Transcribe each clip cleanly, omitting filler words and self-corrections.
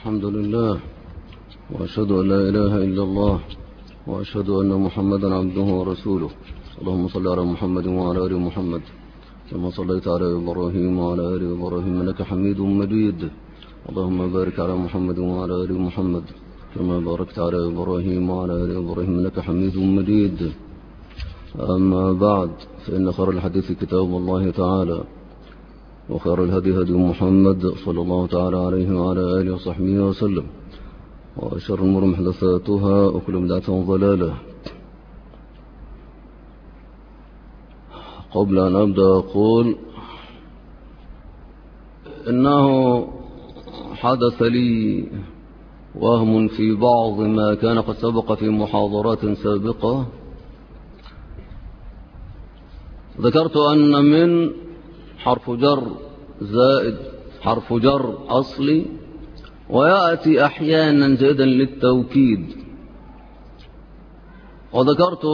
الحمد لله، وأشهد أن لا إله إلا الله، وأشهد أن محمدا عبده ورسوله. اللهم صل على محمد وعلى آل محمد كما صليت على إبراهيم وعلى آل إبراهيم إنك حميد مجيد. اللهم بارك على محمد وعلى آل محمد كما باركت على إبراهيم وعلى آل إبراهيم إنك حميد مجيد. أما بعد، فإن خير الحديث كتاب الله تعالى، وخير الهدي هدي محمد صلى الله تعالى عليه وعلى آله وصحبه وسلم، وشر الأمور محدثاتها، وكل بدعة ضلالة. قبل أن أبدأ أقول إنه حدث لي وهم في بعض ما كان قد سبق في محاضرات سابقة. ذكرت أن من حرف جر زائد حرف جر أصلي، ويأتي أحيانا زائدا للتوكيد. وذكرت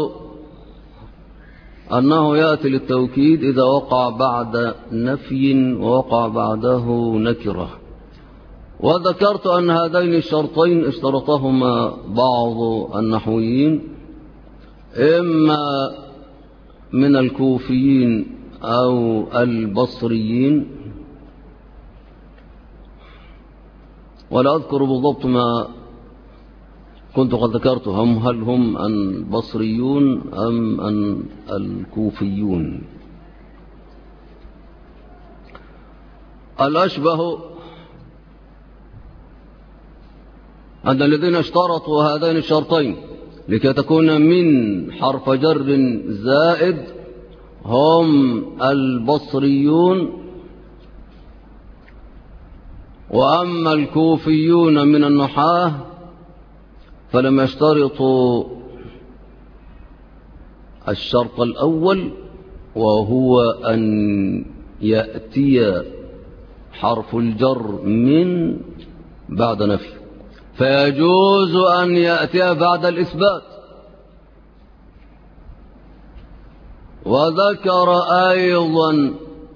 أنه يأتي للتوكيد إذا وقع بعد نفي ووقع بعده نكرة. وذكرت أن هذين الشرطين اشترطهما بعض النحويين، إما من الكوفيين أو البصريين، ولا أذكر بالضبط ما كنت قد ذكرتهم، هل هم البصريون أم الكوفيون. الأشبه أن الذين اشترطوا هذين الشرطين لكي تكون من حرف جر زائد هم البصريون، وأما الكوفيون من النحاة فلم يشترطوا الشرط الأول، وهو أن يأتي حرف الجر من بعد نفي، فيجوز أن يأتي بعد الإثبات. وذكر أيضا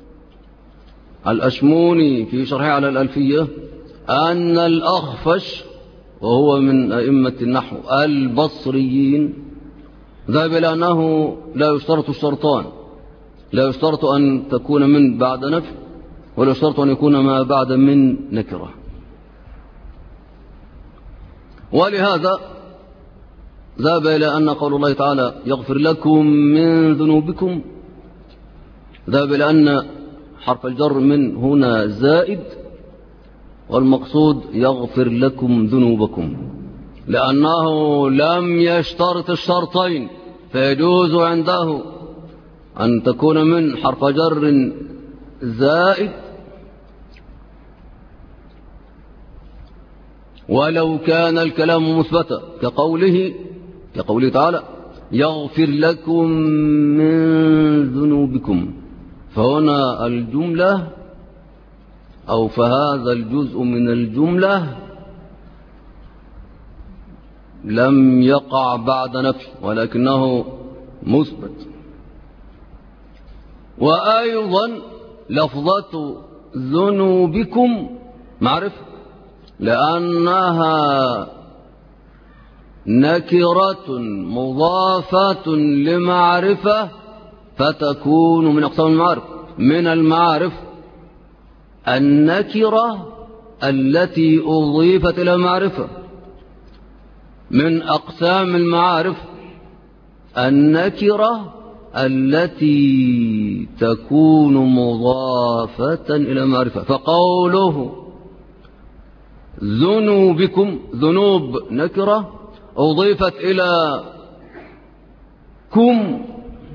الأشموني في شرحه على الألفية أن الأخفش، وهو من أئمة النحو البصريين، ذهب إلى أنه لا يشترط الشرطان، لا يشترط أن تكون من بعد نفي، ولا يشترط أن يكون ما بعد من نكرة. ولهذا ذهب إلى أن قول الله تعالى يغفر لكم من ذنوبكم، ذهب إلى أن حرف الجر من هنا زائد، والمقصود يغفر لكم ذنوبكم، لأنه لم يشترط الشرطين، فيجوز عنده أن تكون من حرف جر زائد ولو كان الكلام مثبتا، كقوله تعالى يغفر لكم من ذنوبكم. فهنا الجملة أو فهذا الجزء من الجملة لم يقع بعد نفي، ولكنه مثبت. وأيضا لفظة ذنوبكم معرفة، لأنها نكرة مضافة لمعرفة، فتكون من أقسام المعارف. من المعارف النكرة التي أضيفت إلى معرفة، من أقسام المعارف النكرة التي تكون مضافة إلى معرفة. فقوله ذنوبكم، ذنوب نكرة أضيفت إلى كم،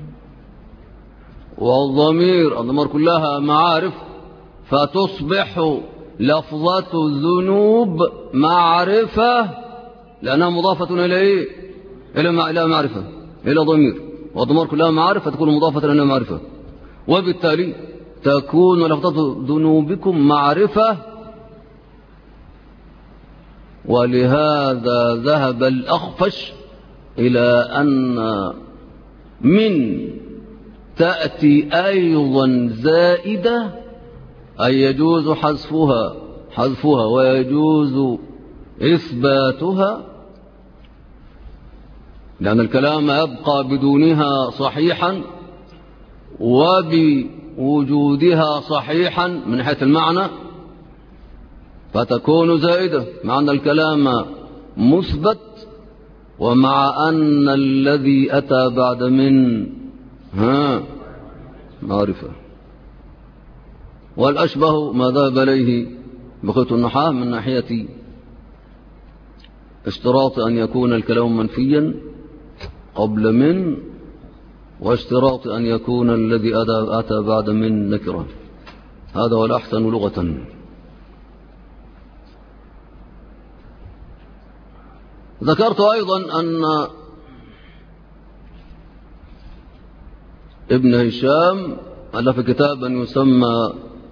والضمير كلها معارف، فتصبح لفظة ذنوب معرفة، لأنها مضافة إلى إلى معرفة، إلى ضمير، والضمير كلها معارف، فتكون مضافة إلى معرفة، وبالتالي تكون لفظة ذنوبكم معرفة. ولهذا ذهب الأخفش إلى أن من تأتي أيضا زائدة، أي يجوز حذفها حذفها ويجوز إثباتها، لأن الكلام يبقى بدونها صحيحا وبوجودها صحيحا من حيث المعنى، فتكون زائدة مع أن الكلام مثبت، ومع أن الذي أتى بعد من معرفة. والأشبه ما ذهب إليه بقية النحاة من ناحية اشتراط أن يكون الكلام منفيا قبل من، واشتراط أن يكون الذي أتى بعد من نكرة. هذا هو الأحسن لغة. ذكرت أيضا أن ابن هشام ألف كتابا يسمى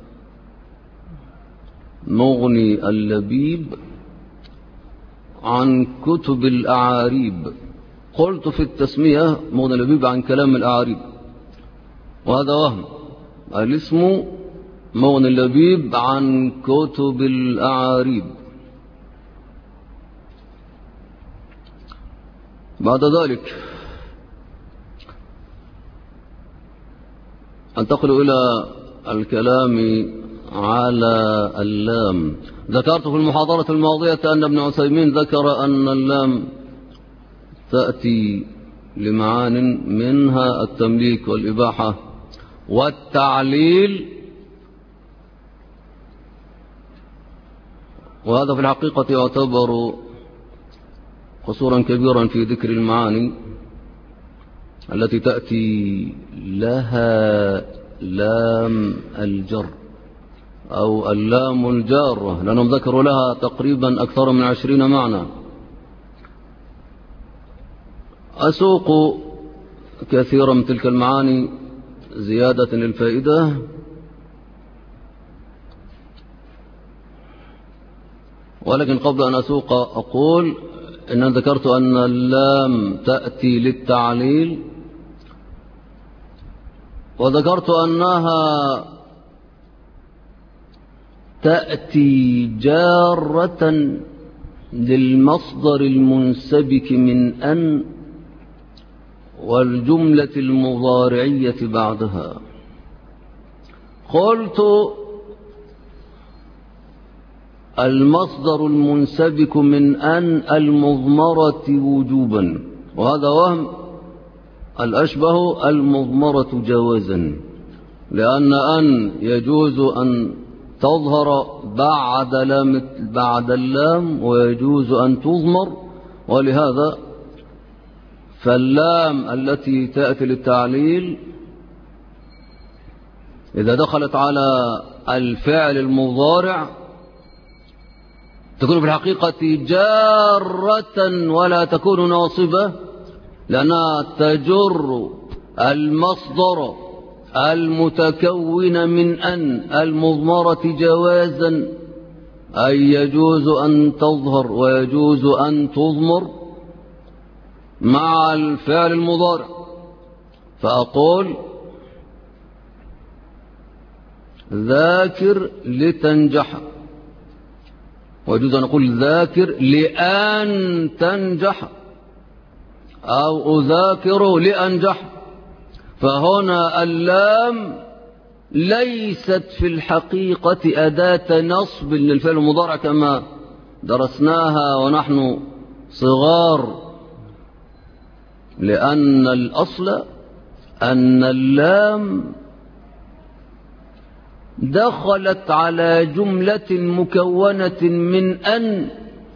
مغني اللبيب عن كتب الأعاريب. قلت في التسمية مغني اللبيب عن كلام الأعاريب، وهذا وهم. الاسم مغني اللبيب عن كتب الأعاريب. بعد ذلك أنتقل إلى الكلام على اللام. ذكرت في المحاضرة الماضية أن ابن عثيمين ذكر أن اللام تأتي لمعان منها التمليك والإباحة والتعليل، وهذا في الحقيقة يعتبر قصورا كبيرا في ذكر المعاني التي تأتي لها لام الجر أو اللام الجارة، لأنهم ذكروا لها تقريبا أكثر من 20 معنى. أسوق كثيرا من تلك المعاني زيادة للفائدة، ولكن قبل أن أسوق أقول إن ذكرت أن اللام تأتي للتعليل، وذكرت أنها تأتي جارة للمصدر المنسبك من أن والجملة المضارعية بعدها. قلت المصدر المنسبك من أن المضمرة وجوبا، وهذا وهم. الأشبه المضمرة جوازا، لأن أن يجوز أن تظهر بعد اللام ويجوز أن تضمر، ولهذا فاللام التي تأتي للتعليل إذا دخلت على الفعل المضارع تكون في الحقيقة جارة ولا تكون ناصبة، لأنها تجر المصدر المتكون من أن المضمرة جوازا، أي يجوز أن تظهر ويجوز أن تضمر مع الفعل المضارع. فأقول ذاكر لتنجح، ويجوز أن أقول ذاكر لأن تنجح، أو أذاكر لأنجح. فهنا اللام ليست في الحقيقة أداة نصب للفعل المضارع كما درسناها ونحن صغار، لأن الأصل أن اللام دخلت على جملة مكونة من أن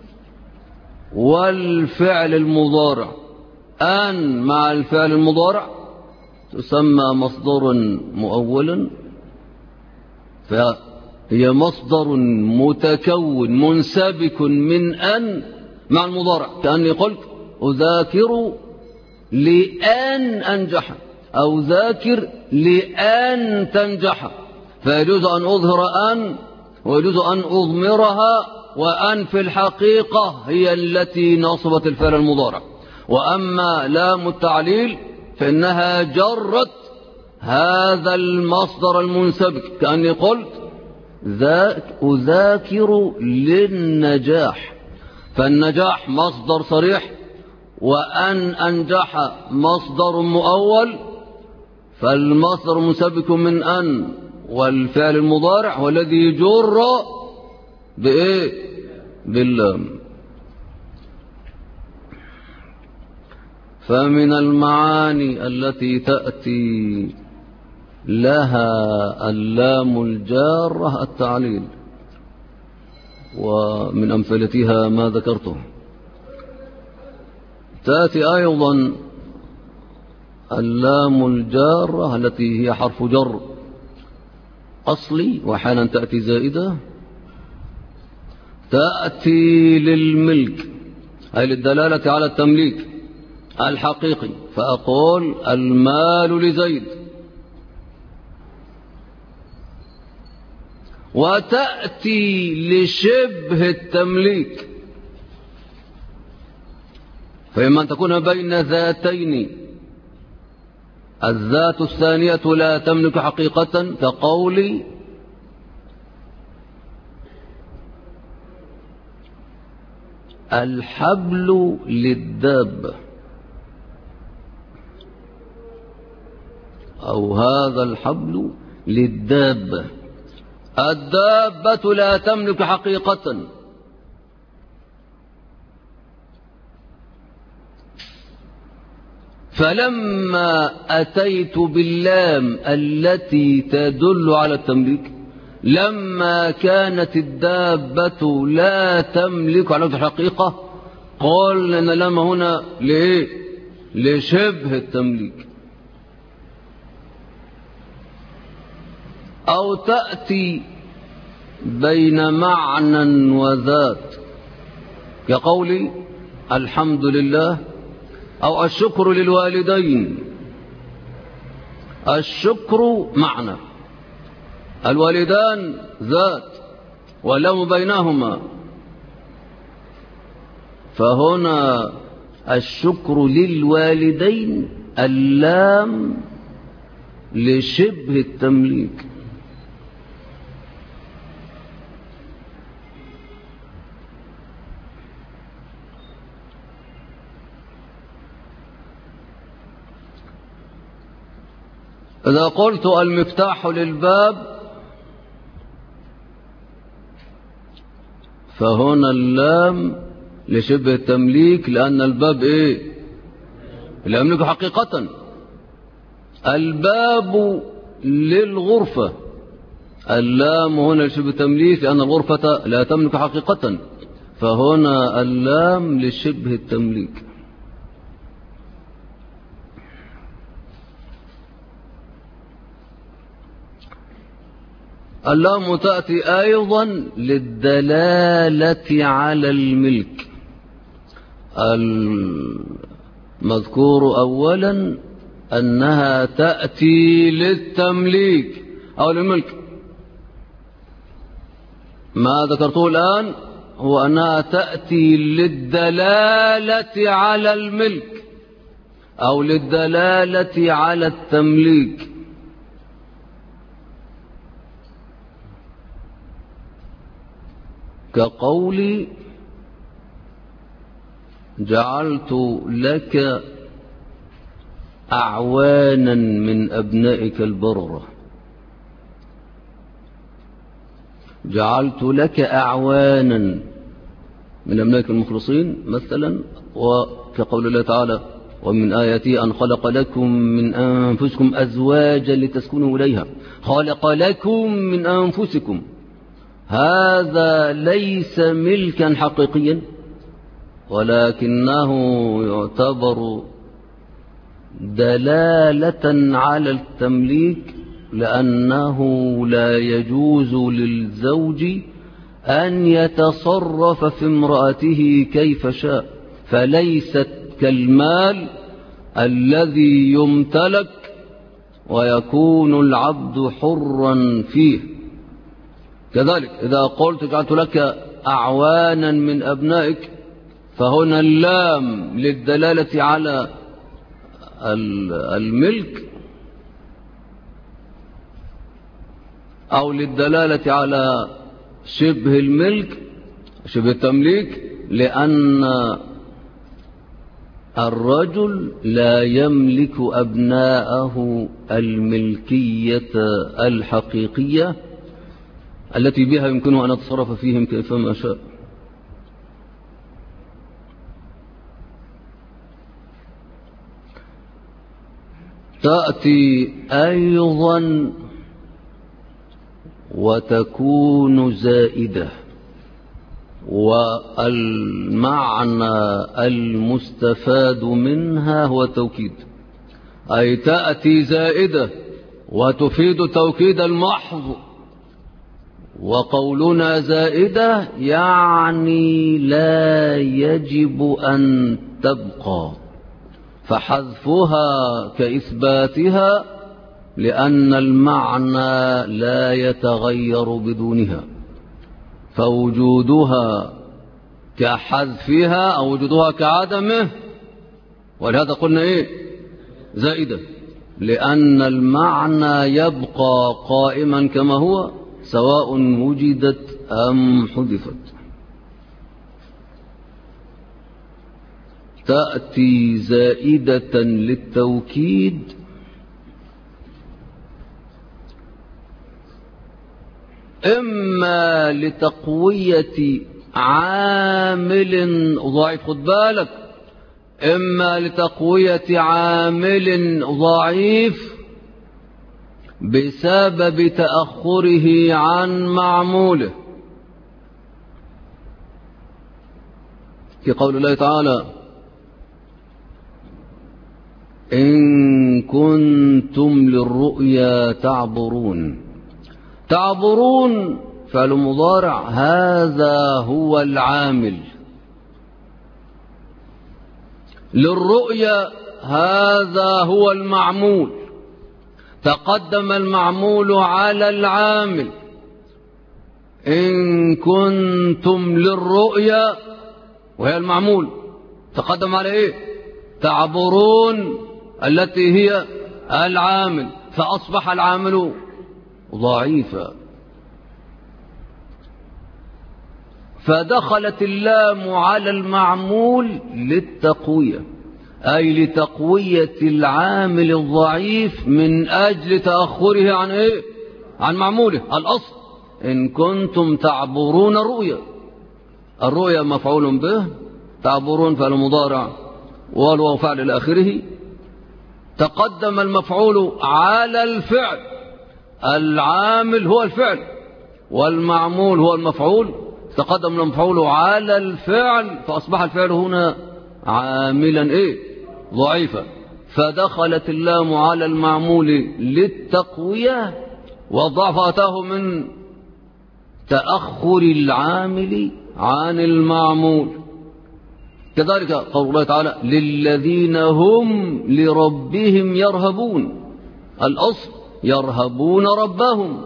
والفعل المضارع. أن مع الفعل المضارع تسمى مصدر مؤولا، فهي مصدر متكون منسبك من أن مع المضارع، كأني قلت أذاكر لأن أنجح أو ذاكر لأن تنجح، فيجوز أن أظهر أن ويجوز أن أضمرها، وأن في الحقيقة هي التي نصبت الفعل المضارع. وأما لام التعليل فإنها جرت هذا المصدر المنسبك، كأني قلت أذاكر للنجاح، فالنجاح مصدر صريح، وأن أنجح مصدر مؤول، فالمصدر مسبك من أن، والفعل المضارع والذي يجر بإيه؟ باللام. فمن المعاني التي تأتي لها اللام الجارة التعليل، ومن أمثلتها ما ذكرته. تأتي أيضا اللام الجارة التي هي حرف جر أصلي، وأحيانا تأتي زائدة، تأتي للملك أي للدلالة على التمليك الحقيقي، فأقول المال لزيد. وتأتي لشبه التمليك، فإما أن تكون بين ذاتين، الذات الثانية لا تملك حقيقة، كقولي الحبل للدابة، أو هذا الحبل للدابة. الدابة لا تملك حقيقة، فلما أتيت باللام التي تدل على التمليك، لما كانت الدابة لا تملك على الحقيقة، قال أن اللام هنا لإيه؟ لشبه التمليك. أو تأتي بين معنى وذات، كقولي الحمد لله، أو الشكر للوالدين. الشكر معنى، الوالدان ذات، واللام بينهما، فهنا الشكر للوالدين اللام لشبه التمليك. إذا قلت المفتاح للباب، فهنا اللام لشبه التمليك، لأن الباب إيه؟ لا يملك حقيقة. الباب للغرفة، اللام هنا لشبه التمليك، لأن الغرفة لا تملك حقيقة، فهنا اللام لشبه التمليك. اللام تأتي أيضا للدلالة على الملك. المذكور أولا أنها تأتي للتمليك أو للملك. ما ذكرته الآن هو أنها تأتي للدلالة على الملك أو للدلالة على التمليك. كقولي جعلت لك أعوانا من أبنائك البررة، جعلت لك أعوانا من أبنائك المخلصين مثلا. وكقول الله تعالى ومن آياته أن خلق لكم من أنفسكم أزواجا لتسكنوا إليها، خلق لكم من أنفسكم، هذا ليس ملكا حقيقيا، ولكنه يعتبر دلالة على التمليك، لأنه لا يجوز للزوج أن يتصرف في امرأته كيف شاء، فليست كالمال الذي يمتلك ويكون العبد حرا فيه. كذلك إذا قلت جعلت لك أعوانا من أبنائك، فهنا اللام للدلالة على الملك، أو للدلالة على شبه الملك، شبه التمليك، لأن الرجل لا يملك أبناءه الملكية الحقيقية التي بها يمكنه أن يتصرف فيهم كيفما شاء. تأتي أيضا وتكون زائدة، والمعنى المستفاد منها هو التوكيد، أي تأتي زائدة وتفيد توكيد المحض. وقولنا زائدة يعني لا يجب أن تبقى، فحذفها كإثباتها، لأن المعنى لا يتغير بدونها، فوجودها كحذفها أو وجودها كعدمه. ولهذا قلنا إيه؟ زائدة، لأن المعنى يبقى قائما كما هو سواء وجدت أم حذفت. تأتي زائدة للتوكيد إما لتقوية عامل ضعيف، خد بالك، إما لتقوية عامل ضعيف بسبب تأخره عن معموله، في قول الله تعالى: إن كنتم للرؤيا تعبرون. تعبرون فعل مضارع، هذا هو العامل. للرؤيا هذا هو المعمول، تقدم المعمول على العامل. إن كنتم للرؤيا، وهي المعمول، تقدم على إيه؟ تعبرون التي هي العامل، فأصبح العامل ضعيفا. فدخلت اللام على المعمول للتقوية، أي لتقوية العامل الضعيف من أجل تأخره عن إيه؟ عن معموله الأصل. إن كنتم تعبرون الرؤيا، الرؤيا مفعول به، تعبرون فعل مضارع والواو فعل إلى آخره. تقدم المفعول على الفعل، العامل هو الفعل والمعمول هو المفعول، تقدم المفعول على الفعل، فأصبح الفعل هنا عاملا إيه؟ ضعيفا. فدخلت اللام على المعمول للتقوية، والضعف أتاه من تأخر العامل عن المعمول. كذلك قول الله تعالى: للذين هم لربهم يرهبون، الأصل يرهبون ربهم،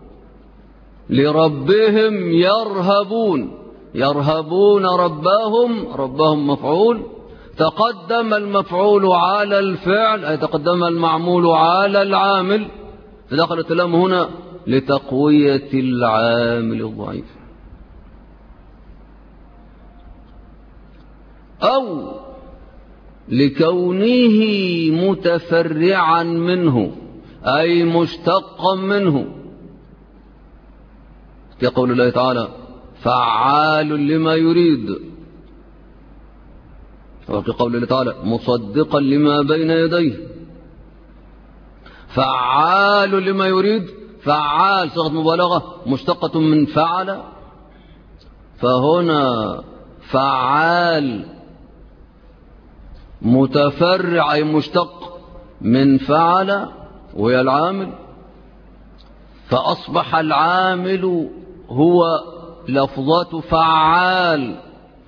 لربهم يرهبون، يرهبون ربهم، ربهم مفعول، تقدم المفعول على الفعل، أي تقدم المعمول على العامل، فدخلت اللام هنا لتقوية العامل الضعيف. أو لكونه متفرعا منه، أي مشتقا منه، كقول الله تعالى: فعال لما يريد، وفي قول الله تعالى: مصدقا لما بين يديه. فعال لما يريد، فعال صيغة مبالغة مشتقة من فعل، فهنا فعال متفرع أي مشتق من فعل وهي العامل، فأصبح العامل هو لفظة فعال،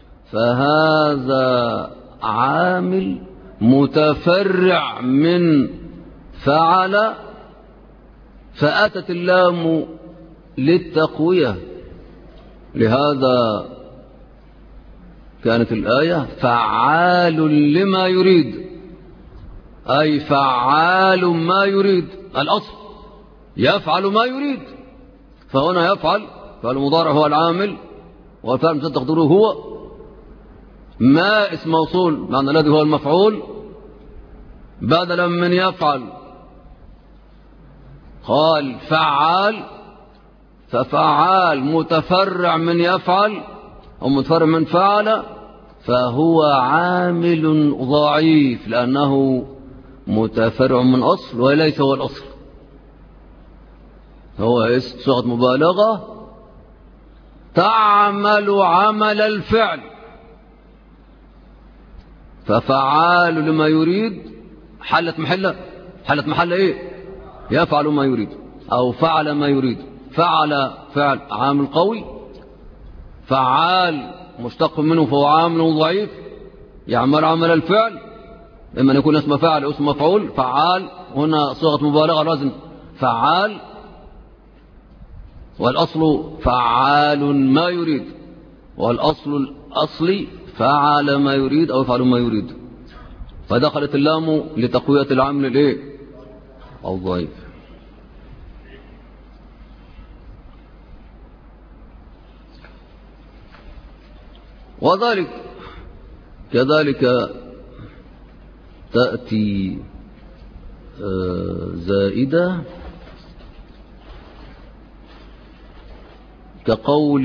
فهذا عامل متفرع من فعل، فأتت اللام للتقوية. لهذا كانت الآية: فعال لما يريد، أي فعال ما يريد، الأصل يفعل ما يريد، فهنا يفعل، فعل المضارع هو العامل، والفعل المسدد تقديره هو ما اسم موصول معنى الذي هو المفعول بدلا من يفعل. قال فعال، ففعال متفرع من يفعل أو متفرع من فعل، فهو عامل ضعيف لأنه متفرع من أصل وليس هو الأصل. هو صيغة مبالغة تعمل عمل الفعل، ففعال لما يريد حلت محل ايه؟ يفعل ما يريد او فعل ما يريد. فعل فعل عامل قوي، فعال مشتق منه فهو عامل ضعيف يعمل عمل الفعل، اما ان يكون اسم فاعل او اسم مفعول. فعال هنا صيغة مبالغة لازم فعال، والأصل فعال ما يريد، والأصل الأصلي فعل ما يريد أو يفعل ما يريد. فدخلت اللام لتقوية العامل الايه؟ الضعيف. وذلك كذلك تأتي زائدة كقول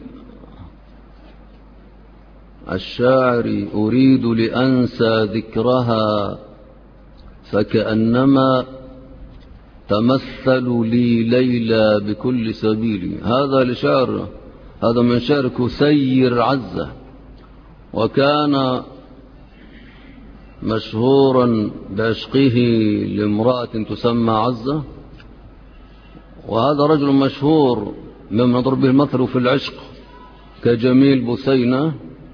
الشاعر أريد لأنسى ذكرها فكأنما تمثل لي ليلى بكل سبيل. هذا لشعر، هذا من شعر كسير عزة، وكان مشهورا بعشقه لامرأة تسمى عزة، وهذا رجل مشهور ممن يضرب به المثل في العشق كجميل بثينة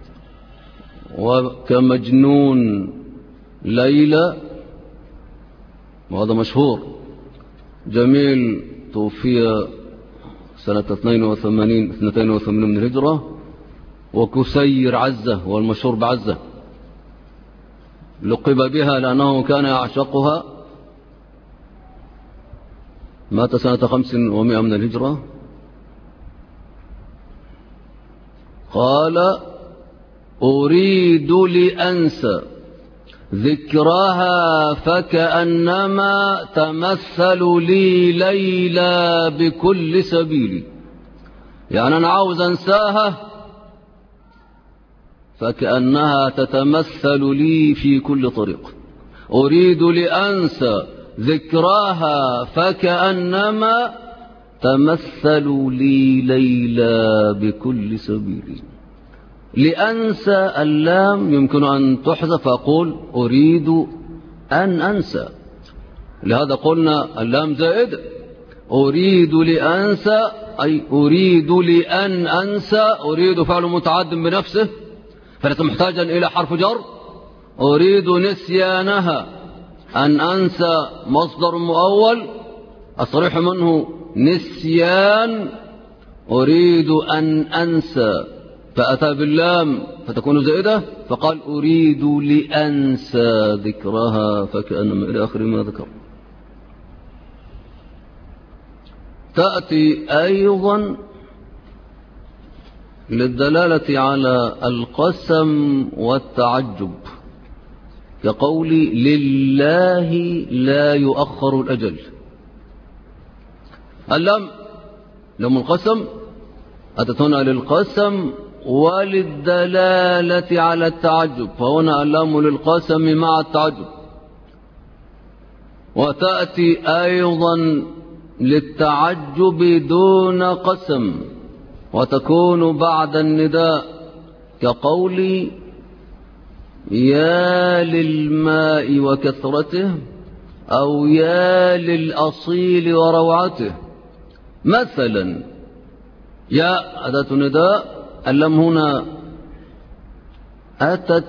وكمجنون ليلى، وهذا مشهور. جميل توفي سنة 82 من الهجرة، وكسير عزة هو المشهور بعزة، لقب بها لأنه كان يعشقها. مات سنة 500 من الهجرة. قال أريد لأنسى ذكرها فكأنما تمثل لي ليلى بكل سبيل، يعني أنا عاوز أنساها فكأنها تتمثل لي في كل طريق. أريد لأنسى ذكراها فكأنما تمثل لي ليلى بكل سبيل. لأنسى اللام يمكن أن تحذف، أقول أريد أن أنسى، لهذا قلنا اللام زائد. أريد لأنسى أي أريد لأن أنسى، أريد فعل متعد بنفسه فليس محتاجا إلى حرف جر. أريد نسيانها، أن أنسى مصدر مؤول الصريح منه نسيان، أريد أن أنسى فأتى باللام فتكون زائدة، فقال أريد لأنسى ذكرها فكأنما إلى آخر ما ذكر. تأتي أيضا للدلالة على القسم والتعجب كقول لله لا يؤخر الأجل. اللام لام القسم أتت هنا للقسم وللدلالة على التعجب، فهنا اللام للقسم مع التعجب. وتأتي أيضا للتعجب دون قسم وتكون بعد النداء كقول يا للماء وكثرته أو يا للأصيل وروعته. مثلا يا أداة نداء، اللام هنا أتت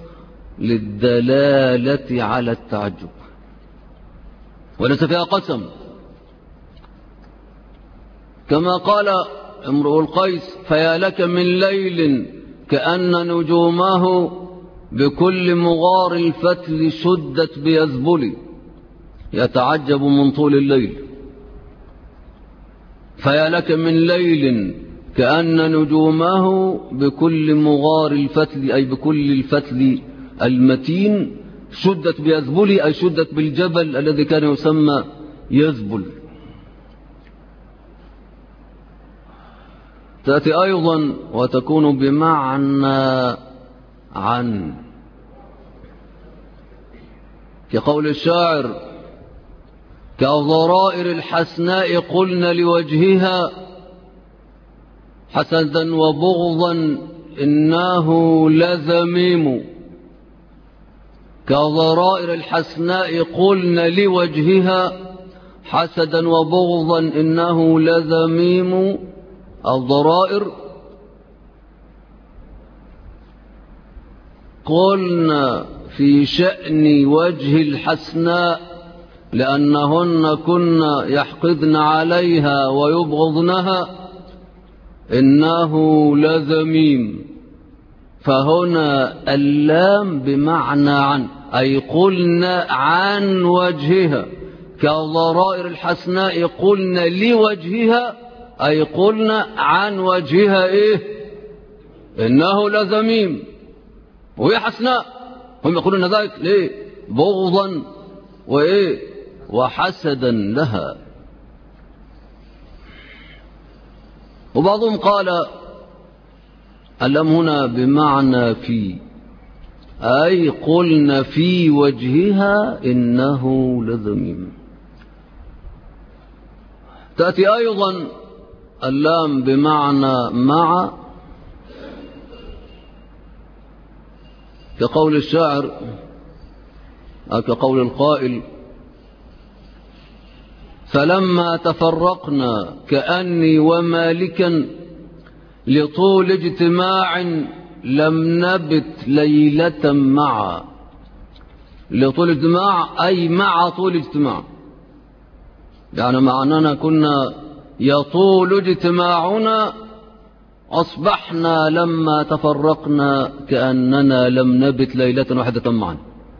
للدلالة على التعجب وليس فيها قسم، كما قال امرؤ القيس فيا لك من ليل كأن نجومه بكل مغار الفتل شدت بيذبلي، يتعجب من طول الليل. فيا لك من ليل كأن نجومه بكل مغار الفتل أي بكل الفتل المتين شدت بيذبلي أي شدت بالجبل الذي كان يسمى يذبل. تأتي أيضا وتكون بمعنى عن، كقول الشاعر: كالضرائر الحسناء قلن لوجهها حسدا وبغضا إنه لذميم. كالضرائر الحسناء قلن لوجهها حسدا وبغضا إنه لذميم. الضرائر قلنا في شأن وجه الحسناء لأنهن كن يحقدن عليها ويبغضنها إنه لذميم. فهنا اللام بمعنى عن أي قلنا عن وجهها. كالضرائر الحسناء قلنا لوجهها أي قلنا عن وجهها إيه؟ إنه لذميم. وهي حسناء، هم يقولون ذلك ليه؟ بغضا وإيه؟ وحسدا لها. وبعضهم قال اللام هنا بمعنى في أي قلنا في وجهها إنه لذميم. تأتي أيضا اللام بمعنى مع، كقول الشاعر أو كقول القائل: فلما تفرقنا كأني ومالكا لطول اجتماع لم نبت ليلة معا. لطول اجتماع أي مع طول اجتماع، يعني معنانا كنا يطول اجتماعنا أصبحنا لما تفرقنا كأننا لم نبت ليلة واحدة معا.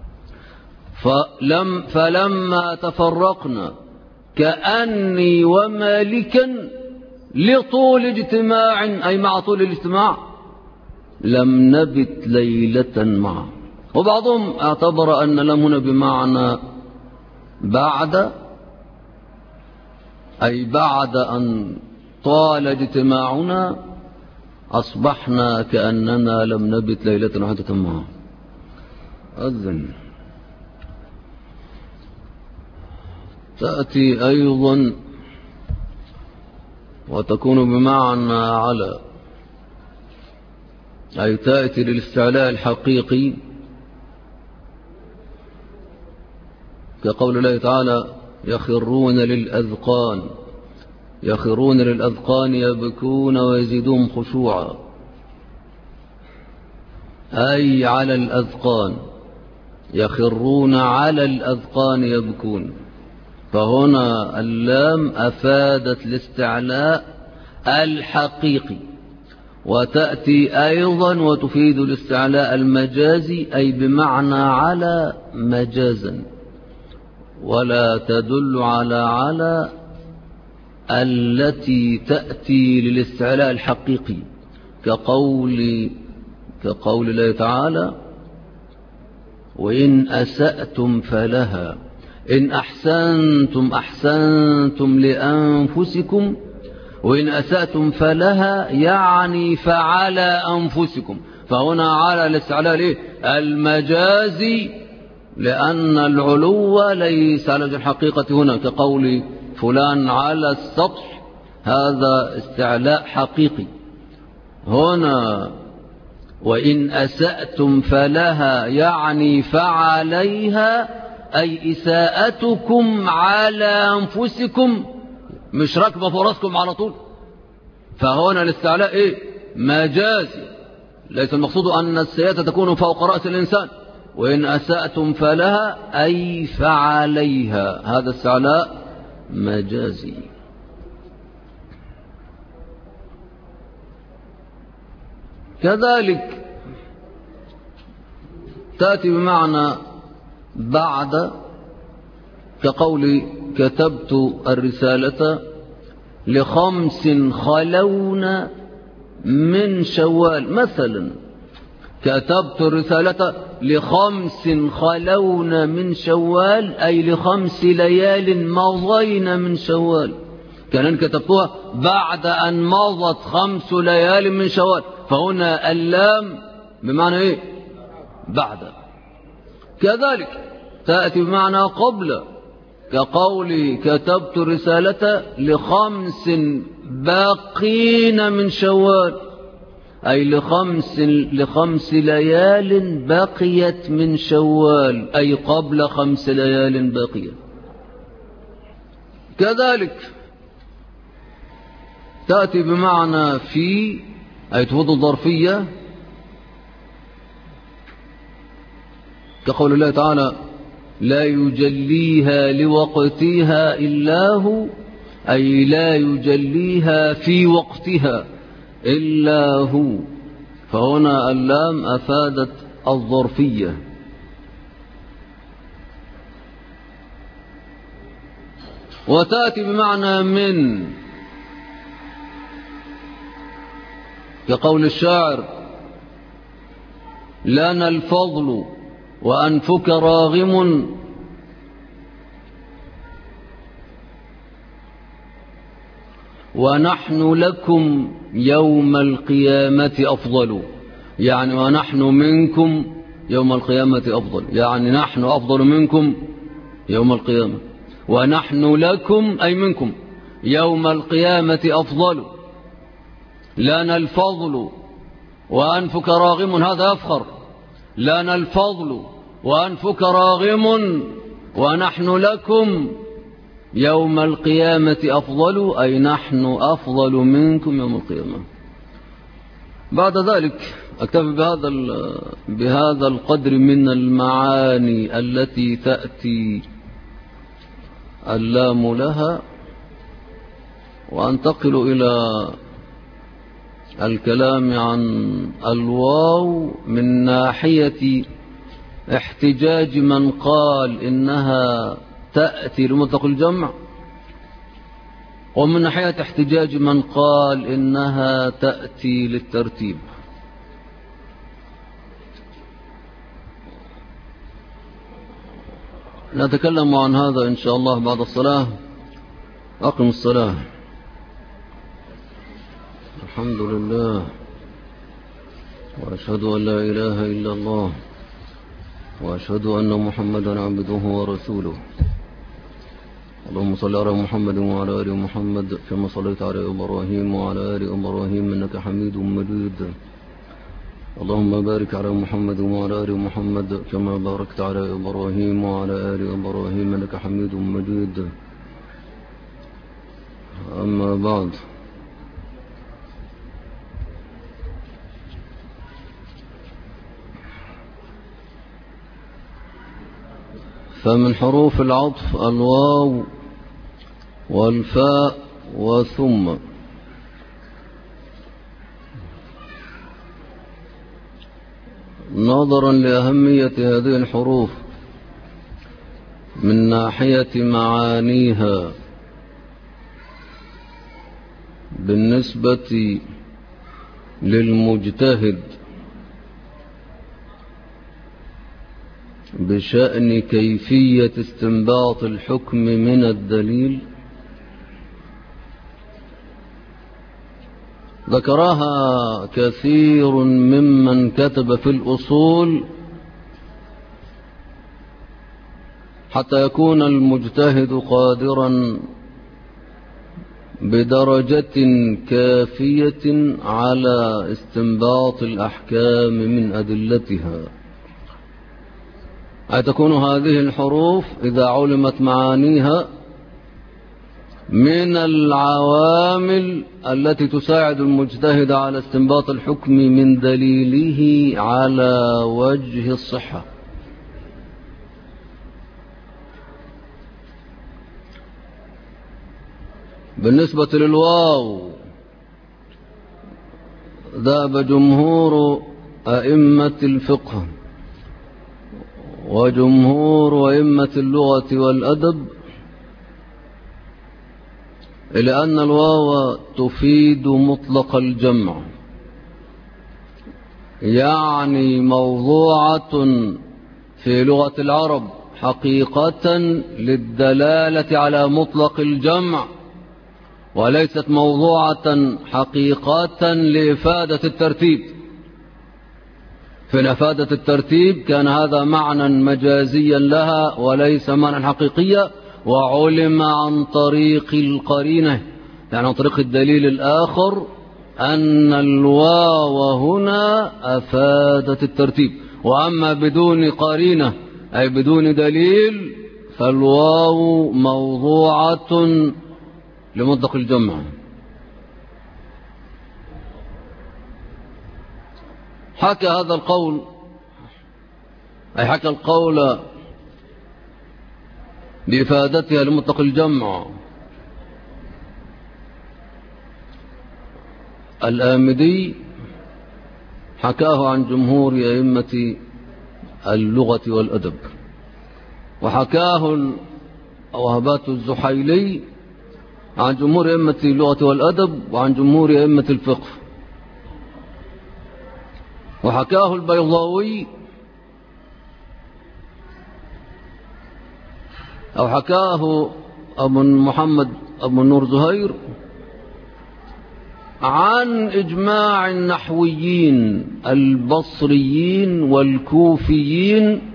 فلما تفرقنا كأني ومالكا لطول اجتماع أي مع طول الاجتماع لم نبت ليلة معا. وبعضهم اعتبر أن لم هنا بمعنى بعد أي بعد أن طال اجتماعنا أصبحنا كأننا لم نبت ليلة واحدة معا. أذن. تأتي أيضا وتكون بمعنى على أي تأتي للاستعلاء الحقيقي، كقول الله تعالى: يخرون للأذقان يبكون ويزيدون خشوعا. أي على الأذقان، يخرون على الأذقان يبكون. فهنا اللام أفادت الاستعلاء الحقيقي. وتأتي أيضا وتفيد الاستعلاء المجازي أي بمعنى على مجازا، ولا تدل على التي تأتي للاستعلاء الحقيقي، كقول الله تعالى: وإن أسأتم فلها. إن أحسنتم لأنفسكم، وإن أسأتم فلها يعني فعلى أنفسكم. فهنا على الاستعلاء المجازي، لأن العلو ليس على وجه الحقيقة هنا، كقول فلان على السطح، هذا استعلاء حقيقي. هنا وإن أسأتم فلها يعني فعليها أي إساءتكم على أنفسكم، مش راكبة فرسكم على طول. فهنا الاستعلاء مجازي، ليس المقصود أن السيئة تكون فوق رأس الإنسان. وإن أسأتم فلها أي فعليها، هذا استعلاء مجازي. كذلك تأتي بمعنى بعد، كقول كتبت الرسالة ل5 خلون من شوال. مثلا كتبت الرسالة ل5 خلون من شوال، أي ل5 ليال مضين من شوال. كان كتبتها بعد أن مضت 5 ليال من شوال، فهنا اللام بمعنى إيه؟ بعد. كذلك تأتي بمعنى قبل، كقولي كتبت الرسالة ل5 باقين من شوال، أي ل5 ليال بقيت من شوال، أي قبل 5 ليال باقية. كذلك تأتي بمعنى في، أي تفيد الظرفية، كقول الله تعالى لا يجليها لوقتها إلا هو، أي لا يجليها في وقتها إلا هو. فهنا اللام أفادت الظرفية. وتأتي بمعنى من، كقول الشاعر لنا الفضل وأنفك راغم، ونحن لكم يوم القيامة أفضل، يعني ونحن منكم يوم القيامة أفضل، يعني نحن أفضل منكم يوم القيامة، ونحن لكم أي منكم يوم القيامة أفضل. لنا الفضل وأنفك راغم، هذا يفخر، لنا الفضل وأنفك راغم ونحن لكم يوم القيامة أفضل، أي نحن أفضل منكم يوم القيامة. بعد ذلك أكتفي بهذا القدر من المعاني التي تأتي اللام لها، وأنتقل إلى الكلام عن الواو من ناحية احتجاج من قال إنها تأتي لمطلق الجمع، ومن ناحية احتجاج من قال إنها تأتي للترتيب. نتكلم عن هذا إن شاء الله بعد الصلاة. أقم الصلاة. الحمد لله، وأشهد أن لا إله إلا الله، وأشهد أن محمدا عبده ورسوله. اللهم صل على محمد وعلى آل محمد كما صليت على إبراهيم وعلى آل إبراهيم إنك حميد مجيد. اللهم بارك على محمد وعلى آل محمد كما باركت على إبراهيم وعلى آل إبراهيم إنك حميد مجيد. أما بعد، فمن حروف العطف الواو والفاء وثم. نظرا لأهمية هذه الحروف من ناحية معانيها بالنسبة للمجتهد بشأن كيفية استنباط الحكم من الدليل، ذكرها كثير ممن كتب في الأصول حتى يكون المجتهد قادرا بدرجة كافية على استنباط الأحكام من أدلتها. أي تكون هذه الحروف إذا علمت معانيها من العوامل التي تساعد المجتهد على استنباط الحكم من دليله على وجه الصحة. بالنسبة للواو، ذهب جمهور أئمة الفقه وجمهور أئمة اللغة والأدب لأن الواو تفيد مطلق الجمع، يعني موضوعة في لغة العرب حقيقة للدلالة على مطلق الجمع، وليست موضوعة حقيقة لإفادة الترتيب. فإن أفادت الترتيب كان هذا معنى مجازيا لها وليس معنى حقيقيا، وعلم عن طريق القرينة، يعني عن طريق الدليل الآخر، أن الواو هنا أفادت الترتيب. وأما بدون قرينة أي بدون دليل فالواو موضوعة لمطلق الجمع. حكى هذا القول، أي حكى القول بإفادتها لمطلق الجمع الآمدي، حكاه عن جمهور أئمة اللغة والأدب، وحكاه وهبات الزحيلي عن جمهور أئمة اللغة والأدب وعن جمهور أئمة الفقه، وحكاه البيضاوي أو حكاه أبو محمد أبو النور زهير عن إجماع النحويين البصريين والكوفيين،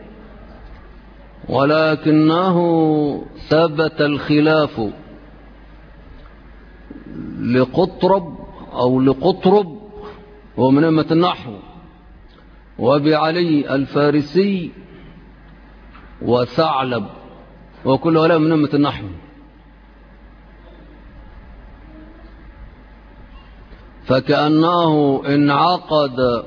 ولكنه ثبت الخلاف لقطرب أو لقطرب ومن أئمة النحو، وبعلي الفارسي وثعلب، وكل هؤلاء من أئمة النحو. فكأنه انعقد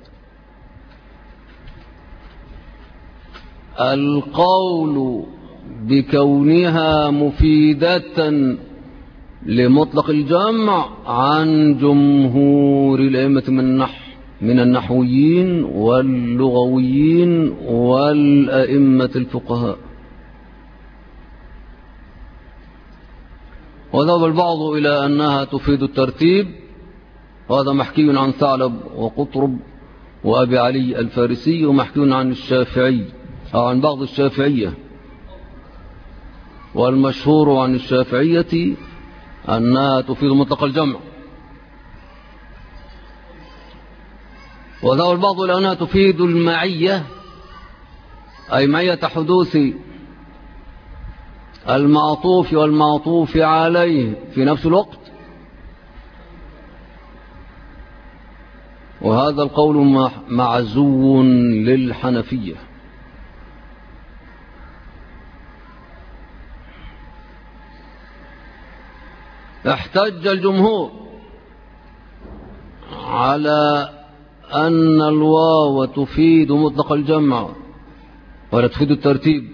القول بكونها مفيدة لمطلق الجمع عن جمهور الأئمة من النحويين واللغويين والأئمة الفقهاء. وذهب البعض إلى أنها تفيد الترتيب، وهذا محكي عن ثعلب وقطرب وأبي علي الفارسي، ومحكي عن الشافعي أو عن بعض الشافعية، والمشهور عن الشافعية أنها تفيد مطلق الجمع. وذهب البعض إلى أنها تفيد المعية، أي معية حدوث المعطوف والمعطوف عليه في نفس الوقت، وهذا القول معزو للحنفية. احتج الجمهور على أن الواو تفيد مطلق الجمع ولا تفيد الترتيب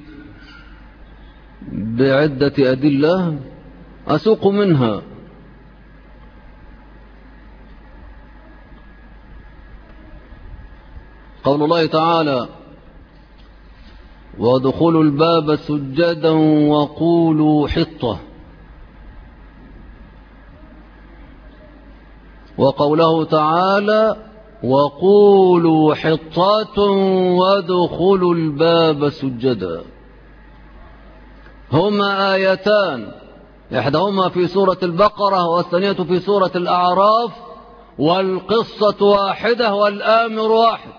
بعدة أدلة أسوق منها. قول الله تعالى: وادخلوا الباب سجدا وقولوا حطة، وقوله تعالى: وقولوا حطة وادخلوا الباب سجدا، هما آيتان، إحداهما في سورة البقرة والثانية في سورة الأعراف، والقصة واحدة والآمر واحد.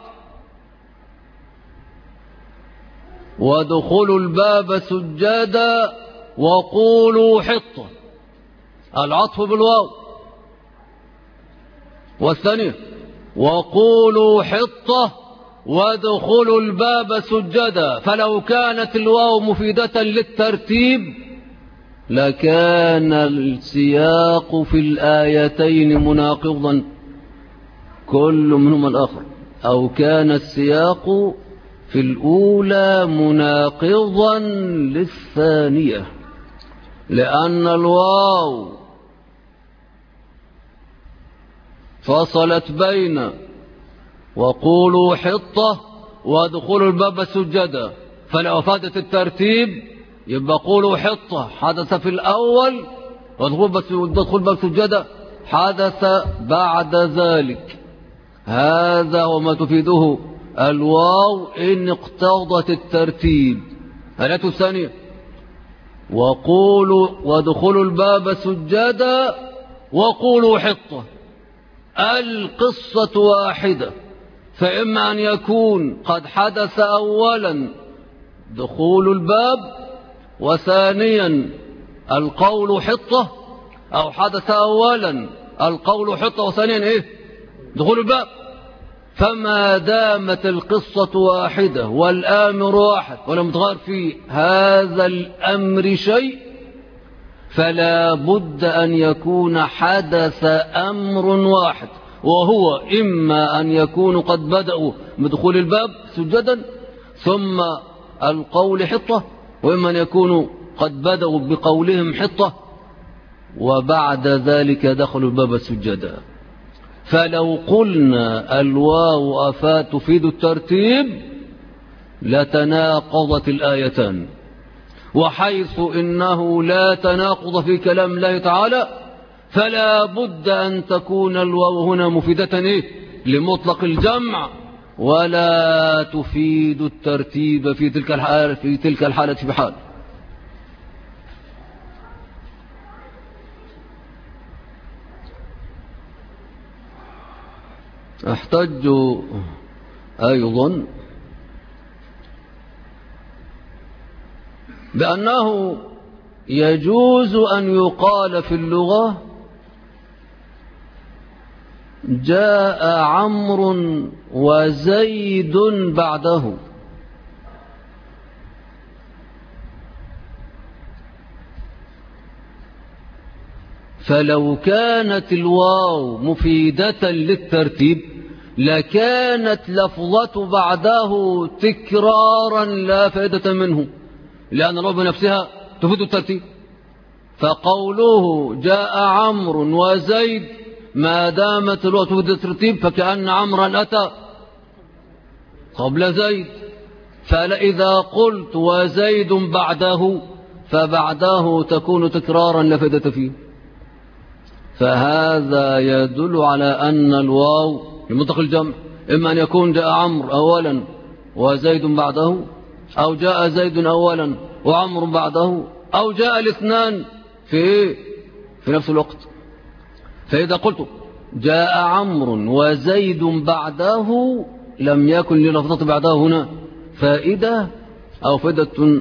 وادخلوا الباب سجدا وقولوا حطة، العطف بالواو، والثانية وقولوا حطة وادخلوا الباب سجدا. فلو كانت الواو مفيدة للترتيب لكان السياق في الآيتين مناقضا كل منهما الآخر، أو كان السياق في الأولى مناقضا للثانية، لأن الواو فصلت بين وقولوا حطة وادخلوا الباب سجدا، فلو أفادت الترتيب يبقى قولوا حطة حدث في الأول ودخول باب سجدة حدث بعد ذلك. هذا وما تفيده الواو إن اقتضت الترتيب. الآية الثانية وقولوا وادخلوا الباب سجدا وقولوا حطة. القصة واحدة، فإما أن يكون قد حدث أولا دخول الباب وثانيا القول حطة، أو حدث أولا القول حطة وثانيا دخول الباب. فما دامت القصة واحدة والآمر واحد ولم يتغير في هذا الأمر شيء، فلا بد أن يكون حدث أمر واحد، وهو إما أن يكون قد بدأوا بدخول الباب سجدا ثم القول حطة، وإما أن يكونوا قد بدأوا بقولهم حطة وبعد ذلك دخلوا الباب سجدا. فلو قلنا الواو تفيد الترتيب لتناقضت الآيتان، وحيث إنه لا تناقض في كلام الله تعالى فلا بد أن تكون الواو هنا مفيدة لمطلق الجمع ولا تفيد الترتيب في تلك الحالة بحال. احتج أيضا بأنه يجوز أن يقال في اللغة جاء عمرو وزيد بعده، فلو كانت الواو مفيدة للترتيب لكانت لفظة بعده تكرارا لا فائدة منه، لأن الواو بنفسها تفيد الترتيب. فقوله جاء عمرو وزيد ما دامت الواو تفيد الترتيب فكأن عمرا أتى قبل زيد، فإذا قلت وزيد بعده فبعده تكون تكرارا لا فائدة فيه. فهذا يدل على أن الواو لمطلق الجمع إما أن يكون جاء عمرو أولا وزيد بعده، أو جاء زيد أولا وعمرو بعده، أو جاء الاثنان في نفس الوقت. فإذا قلت جاء عمرو وزيد بعده لم يكن للفظة بعده هنا فائدة أو فائدة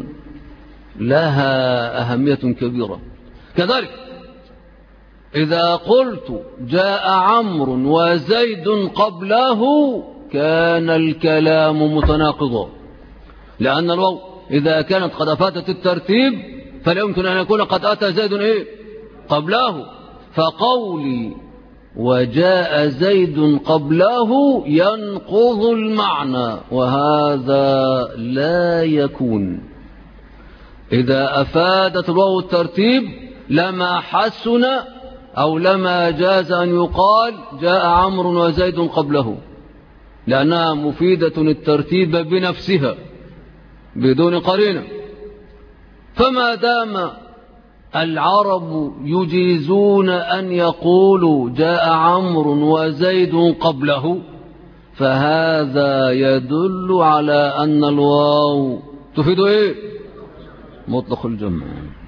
لها أهمية كبيرة. كذلك إذا قلت جاء عمرو وزيد قبله كان الكلام متناقضا، لأن الواو إذا كانت قد أفادت الترتيب فلا يمكن أن يكون قد أتى زيد قبله. فقولي وجاء زيد قبله ينقض المعنى، وهذا لا يكون. إذا أفادت الواو الترتيب لما حسن أو لما جاز أن يقال جاء عمرو وزيد قبله، لأنها مفيدة الترتيب بنفسها بدون قرينة. فما دام العرب يجيزون أن يقولوا جاء عمرو وزيد قبله فهذا يدل على أن الواو تفيد مطلق الجمع.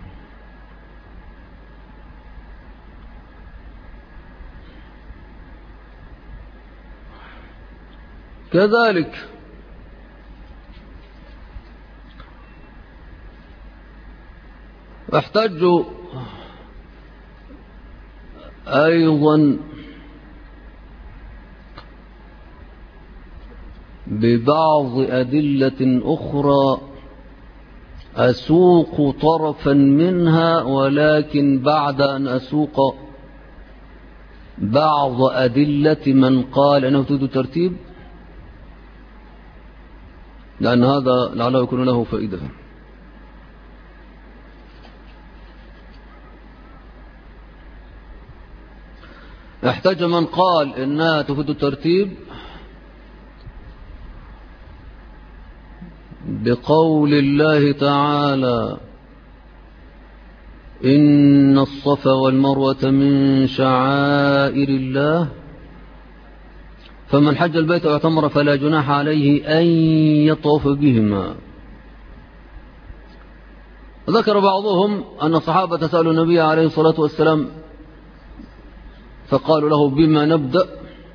كذلك احتجوا أيضا ببعض أدلة أخرى أسوق طرفا منها، ولكن بعد أن أسوق بعض أدلة من قال أنه تفيد الترتيب، لأن هذا لعله يكون له فائدة. احتج من قال إنها تفيد الترتيب بقول الله تعالى إن الصفا والمروة من شعائر الله فمن حج البيت واعتمر فلا جناح عليه أن يطوف بهما. ذكر بعضهم أن الصحابة سألوا النبي عليه الصلاة والسلام فقالوا له بما نبدأ؟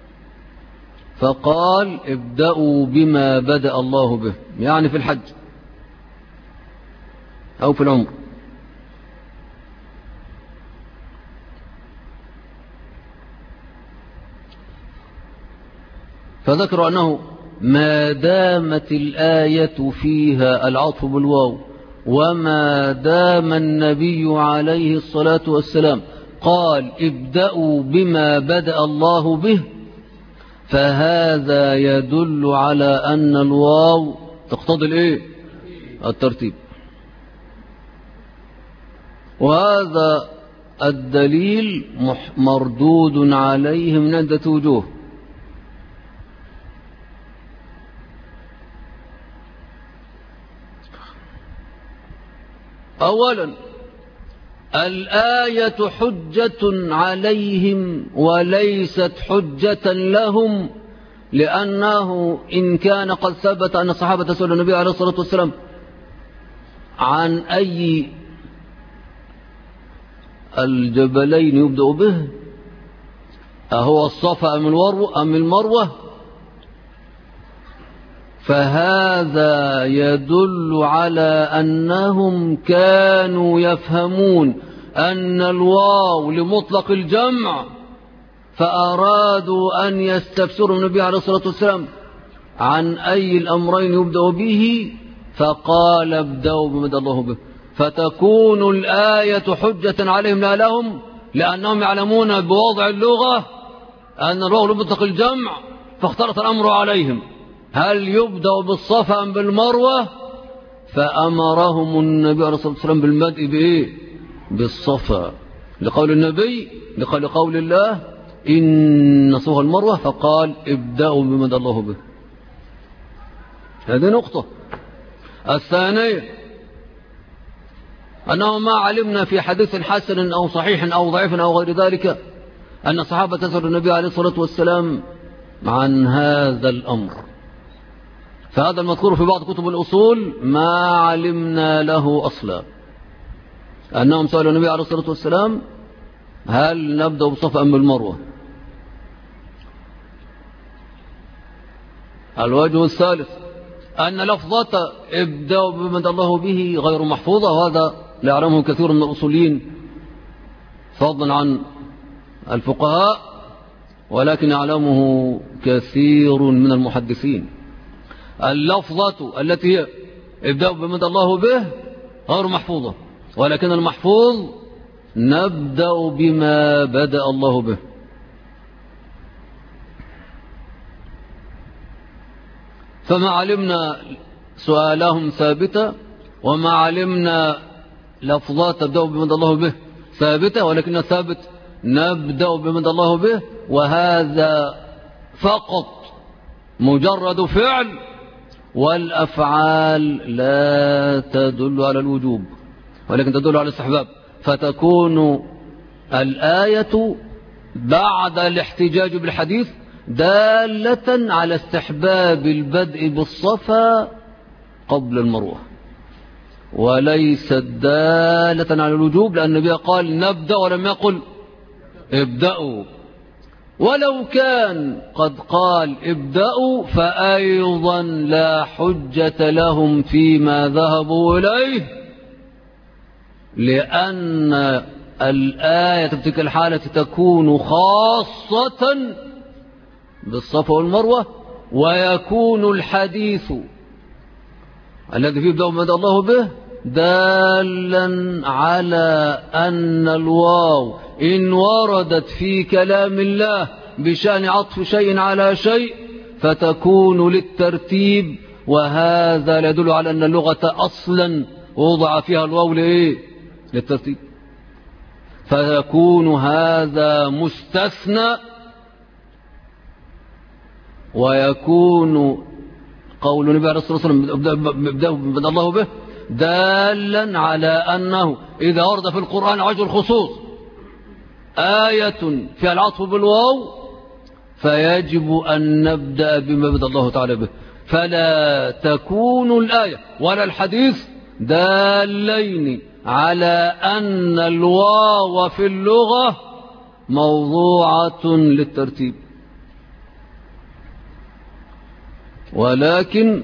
فقال ابدأوا بما بدأ الله به، يعني في الحج أو في العمر. فذكروا أنه ما دامت الآية فيها العطف بالواو وما دام النبي عليه الصلاة والسلام قال ابدأوا بما بدأ الله به، فهذا يدل على أن الواو تقتضي الايه؟ الترتيب. وهذا الدليل مردود عليه من عدة وجوه. أولا الآية حجة عليهم وليست حجة لهم، لأنه إن كان قد ثبت أن الصحابة سألوا النبي عليه الصلاة والسلام عن أي الجبلين يبدأ به، أهو الصفا أم المروة، فهذا يدل على أنهم كانوا يفهمون أن الواو لمطلق الجمع، فأرادوا أن يستفسروا النبي عليه الصلاة والسلام عن أي الأمرين يبدأ به، فقال ابدأوا بما بدأ الله به، فتكون الآية حجة عليهم لا لهم، لأنهم يعلمون بوضع اللغة أن الواو لمطلق الجمع، فاختلط الأمر عليهم هل يبدأ بالصفا أم بالمروة، فأمرهم النبي عليه الصلاة والسلام بالبدء بإيه؟ بالصفا، لقول النبي لقول الله إن صفا المروة، فقال ابدأوا بما بدأ الله به. هذه نقطة. الثانية أنه ما علمنا في حديث حسن أو صحيح أو ضعيف أو غير ذلك أن الصحابة سألوا النبي عليه الصلاة والسلام عن هذا الأمر، فهذا المذكور في بعض كتب الأصول ما علمنا له أصلا، أنهم سألوا النبي عليه الصلاة والسلام هل نبدأ بالصفا أم بالمروة. الوجه الثالث أن لفظة ابدأوا بما بدأ الله به غير محفوظة، وهذا لا يعلمه كثير من الأصوليين فضلا عن الفقهاء، ولكن يعلمه كثير من المحدثين. اللفظة التي هي ابدأوا بما بدأ الله به غير محفوظة، ولكن المحفوظ نبدأ بما بدأ الله به. فما علمنا سؤالهم ثابتة، وما علمنا لفظات تبدأ بما بدأ الله به ثابتة، ولكن الثابت نبدأ بما بدأ الله به، وهذا فقط مجرد فعل، والأفعال لا تدل على الوجوب ولكن تدل على الاستحباب، فتكون الآية بعد الاحتجاج بالحديث دالة على استحباب البدء بالصفا قبل المروة، وليست دالة على الوجوب، لأن النبي قال نبدأ ولم يقل ابدأوا. ولو كان قد قال ابدأوا فأيضا لا حجة لهم فيما ذهبوا إليه، لأن الآية في تلك الحالة تكون خاصة بالصفا والمروة، ويكون الحديث الذي فيه ابدأوا بما بدأ الله به دالا على أن الواو إن وردت في كلام الله بشأن عطف شيء على شيء فتكون للترتيب، وهذا لا يدل على أن اللغة أصلا وضع فيها الواو للترتيب، فيكون هذا مستثنى، ويكون قول النبي عليه الصلاة والسلام ابدأوا بما بدأ الله به دالا على أنه إذا ورد في القرآن وجه الخصوص آية في العطف بالواو فيجب أن نبدأ بما بدأ الله تعالى به، فلا تكون الآية ولا الحديث دالين على أن الواو في اللغة موضوعة للترتيب، ولكن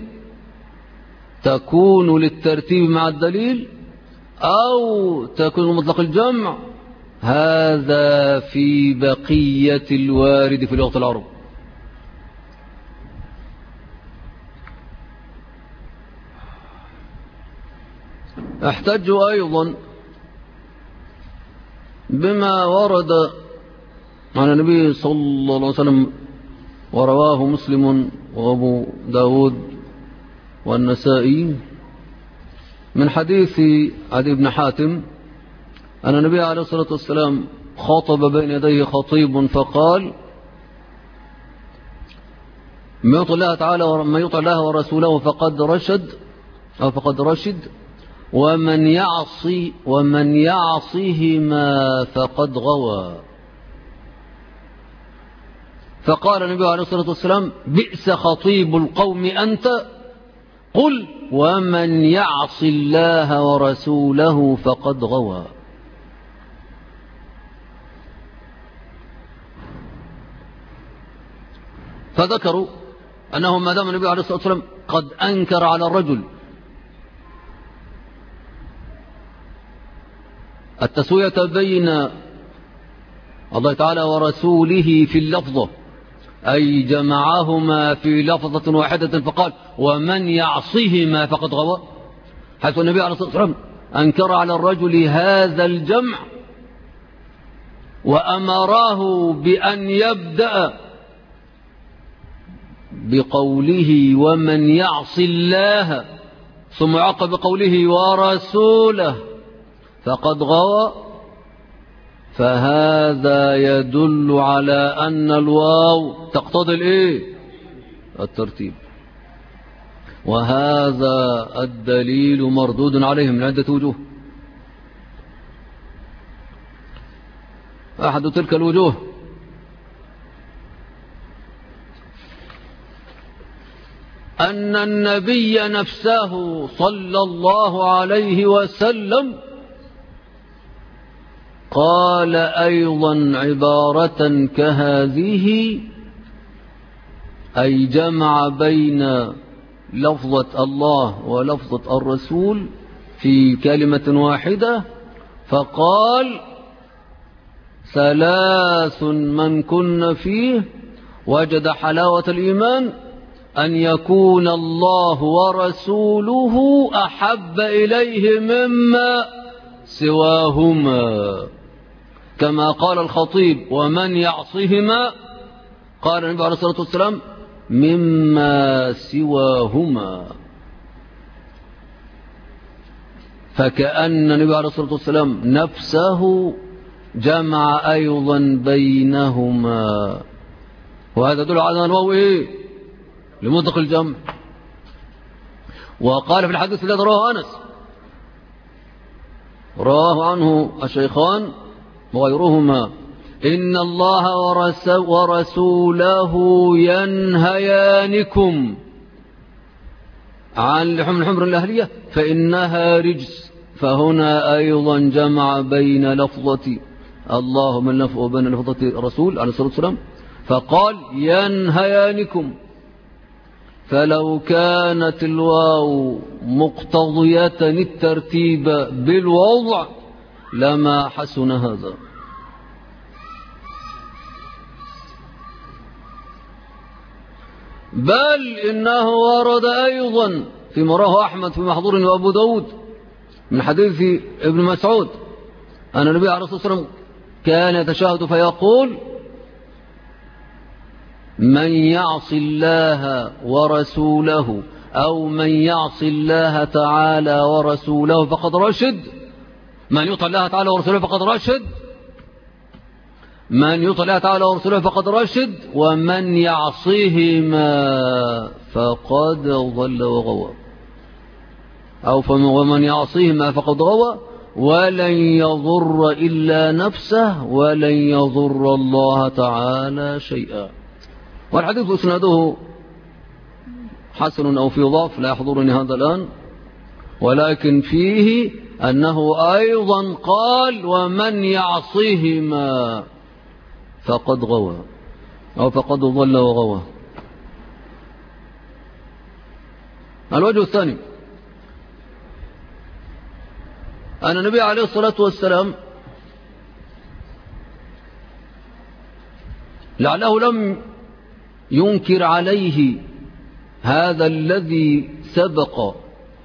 تكون للترتيب مع الدليل أو تكون مطلق الجمع. هذا في بقية الوارد في لغة العرب. احتجوا أيضا بما ورد عن النبي صلى الله عليه وسلم ورواه مسلم وأبو داود والنسائي من حديث عدي بن حاتم أن النبي عليه الصلاة والسلام خاطب بين يديه خطيب فقال: من يطع الله تعالى ومن يطع الله ورسوله فقد رشد أو فقد رشد، ومن يعصهما فقد غوى. فقال النبي عليه الصلاة والسلام: بئس خطيب القوم أنت، قل ومن يعص الله ورسوله فقد غوى. فذكروا أنه ما دام النبي عليه الصلاة والسلام قد أنكر على الرجل التسوية بين الله تعالى ورسوله في اللفظة، أي جمعهما في لفظة واحدة فقال ومن يعصهما فقد غوى، حيث النبي عليه الصلاة والسلام أنكر على الرجل هذا الجمع وأمره بأن يبدأ بقوله ومن يعص الله ثم يعقب بقوله ورسوله فقد غوى، فهذا يدل على أن الواو تقتضي الترتيب، وهذا الدليل مردود عليه من عدة وجوه. أحد تلك الوجوه أن النبي نفسه صلى الله عليه وسلم قال أيضا عبارة كهذه، أي جمع بين لفظة الله ولفظة الرسول في كلمة واحدة، فقال: ثلاث من كن فيه وجد حلاوة الإيمان، أن يكون الله ورسوله أحب إليه مما سواهما، كما قال الخطيب ومن يعصهما، قال النبي عليه الصلاة والسلام مما سواهما. فكأن النبي عليه الصلاة والسلام نفسه جمع أيضا بينهما، وهذا يدل على أنه لمطلق الجمع. وقال في الحديث الذي رواه أنس رواه عنه الشيخان وغيرهما: إن الله ورسوله ينهيانكم عن لحوم الحمر الأهلية فإنها رجس. فهنا أيضا جمع بين لفظة الله وبين لفظة الرسول عليه الصلاة والسلام، فقال ينهيانكم. فلو كانت الواو مقتضية الترتيب بالوضع لما حسن هذا. بل إنه ورد أيضا فيما رواه أحمد في محظور وأبو داود من حديث ابن مسعود أن النبي عليه الصلاة والسلام كان يتشهد فيقول: من يعص الله ورسوله أو من يعص الله تعالى ورسوله فقد رشد. من يطع الله تعالى ورسوله فقد رشد، من يطع الله تعالى ورسوله فقد رشد، ومن يعصيهما فقد ضل وغوى. أو ومن يعصيهما فقد غوى ولن يضر إلا نفسه ولن يضر الله تعالى شيئا. والحديث إسناده حسن أو في ضعف لا يحضرني هذا الآن، ولكن فيه أنه أيضا قال ومن يعصيهما فقد غوى أو فقد ضل وغوى. الوجه الثاني أن النبي عليه الصلاة والسلام لعله لم ينكر عليه هذا الذي سبق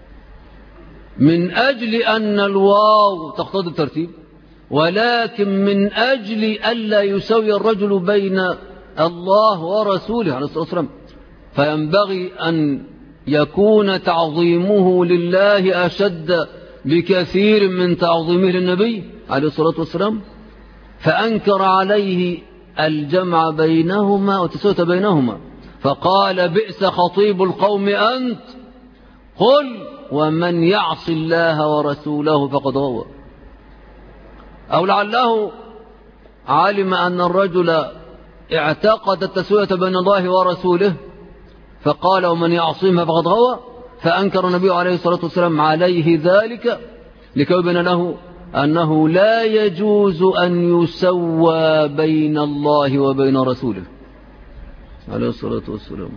من أجل أن الواو تقتضي الترتيب، ولكن من أجل ألا يسوي الرجل بين الله ورسوله عليه الصلاة والسلام، فينبغي أن يكون تعظيمه لله أشد بكثير من تعظيمه للنبي عليه الصلاة والسلام، فأنكر عليه الجمع بينهما وتسوية بينهما، فقال بئس خطيب القوم أنت، قل ومن يعص الله ورسوله فقد غوى. أو لعله علم أن الرجل اعتقد التسوية بين الله ورسوله فقال ومن يعصيهما فقد غوى، فأنكر النبي عليه الصلاة والسلام عليه ذلك لكي يبين له أنه لا يجوز أن يسوى بين الله وبين رسوله عليه الصلاة والسلام،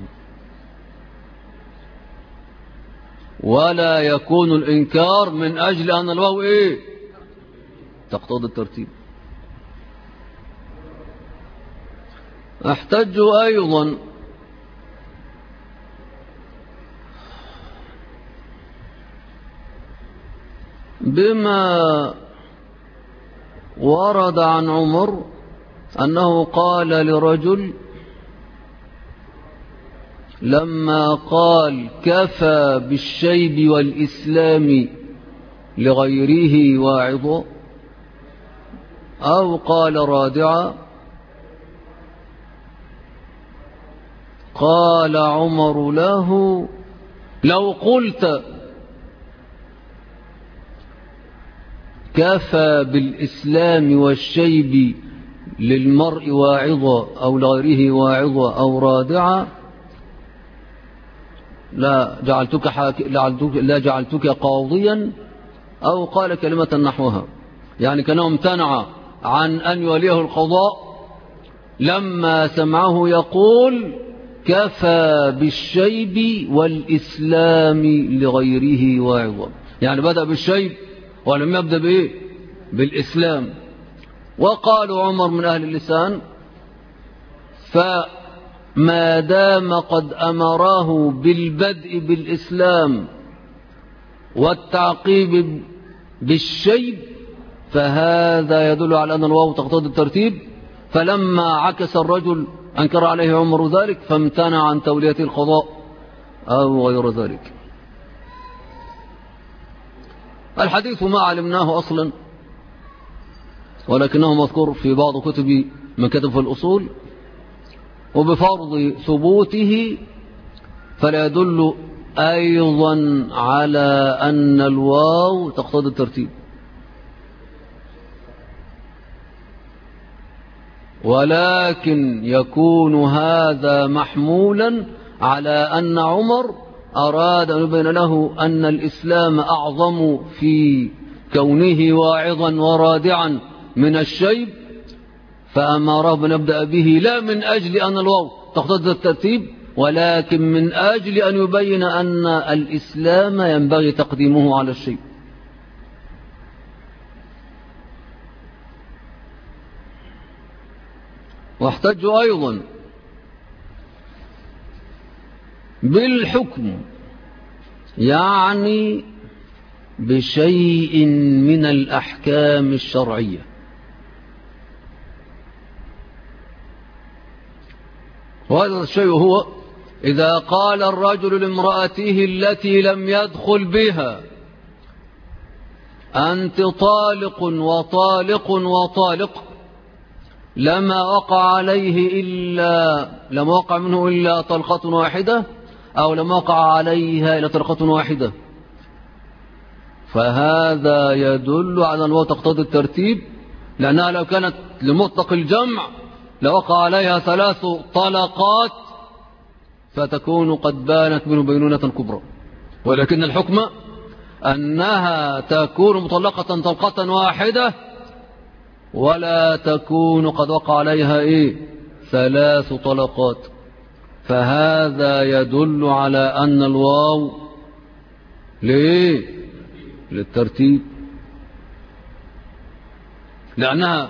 ولا يكون الإنكار من أجل أن الواو تقتضي الترتيب. احتج أيضا بما ورد عن عمر أنه قال لرجل لما قال كفى بالشيب والإسلام لغيره واعظا، أو قال رادعا، قال عمر له لو قلت كفى بالإسلام والشيب للمرء واعظا أو لغيره واعظا أو رادعا لا جعلتك قاضيا، أو قال كلمة نحوها، يعني كان امتنع عن أن يوليه القضاء لما سمعه يقول كفى بالشيب والإسلام لغيره واعظا، يعني بدأ بالشيب ولم يبدأ بالإسلام. وقالوا عمر من أهل اللسان، فما دام قد أمراه بالبدء بالإسلام والتعقيب بالشيب فهذا يدل على أن الواو تقتضي الترتيب، فلما عكس الرجل أنكر عليه عمر ذلك فامتنع عن تولية القضاء أو غير ذلك. الحديث ما علمناه أصلا، ولكنه مذكور في بعض كتب من كتب في الأصول، وبفرض ثبوته فلا يدل أيضا على أن الواو تقتضي الترتيب، ولكن يكون هذا محمولا على أن عمر أراد أن يبين له أن الإسلام أعظم في كونه واعظا ورادعا من الشيب، فأمره بأن يبدأ به لا من أجل أن الواو تقتضي الترتيب، ولكن من أجل أن يبين أن الإسلام ينبغي تقديمه على الشيب. واحتجوا أيضا بالحكم، يعني بشيء من الأحكام الشرعية، وهذا الشيء هو إذا قال الرجل لامرأته التي لم يدخل بها أنت طالق وطالق وطالق، لما وقع منه إلا طلقة واحدة، أو لما وقع عليها إلا طلقة واحدة، فهذا يدل على أنه تقتضي الترتيب، لأنها لو كانت لمطلق الجمع لوقع عليها 3 طلقات فتكون قد بانت منه بينونة كبرى، ولكن الحكم أنها تكون مطلقة طلقة واحدة ولا تكون قد وقع عليها 3 طلقات. فهذا يدل على أن الواو للترتيب، لأنها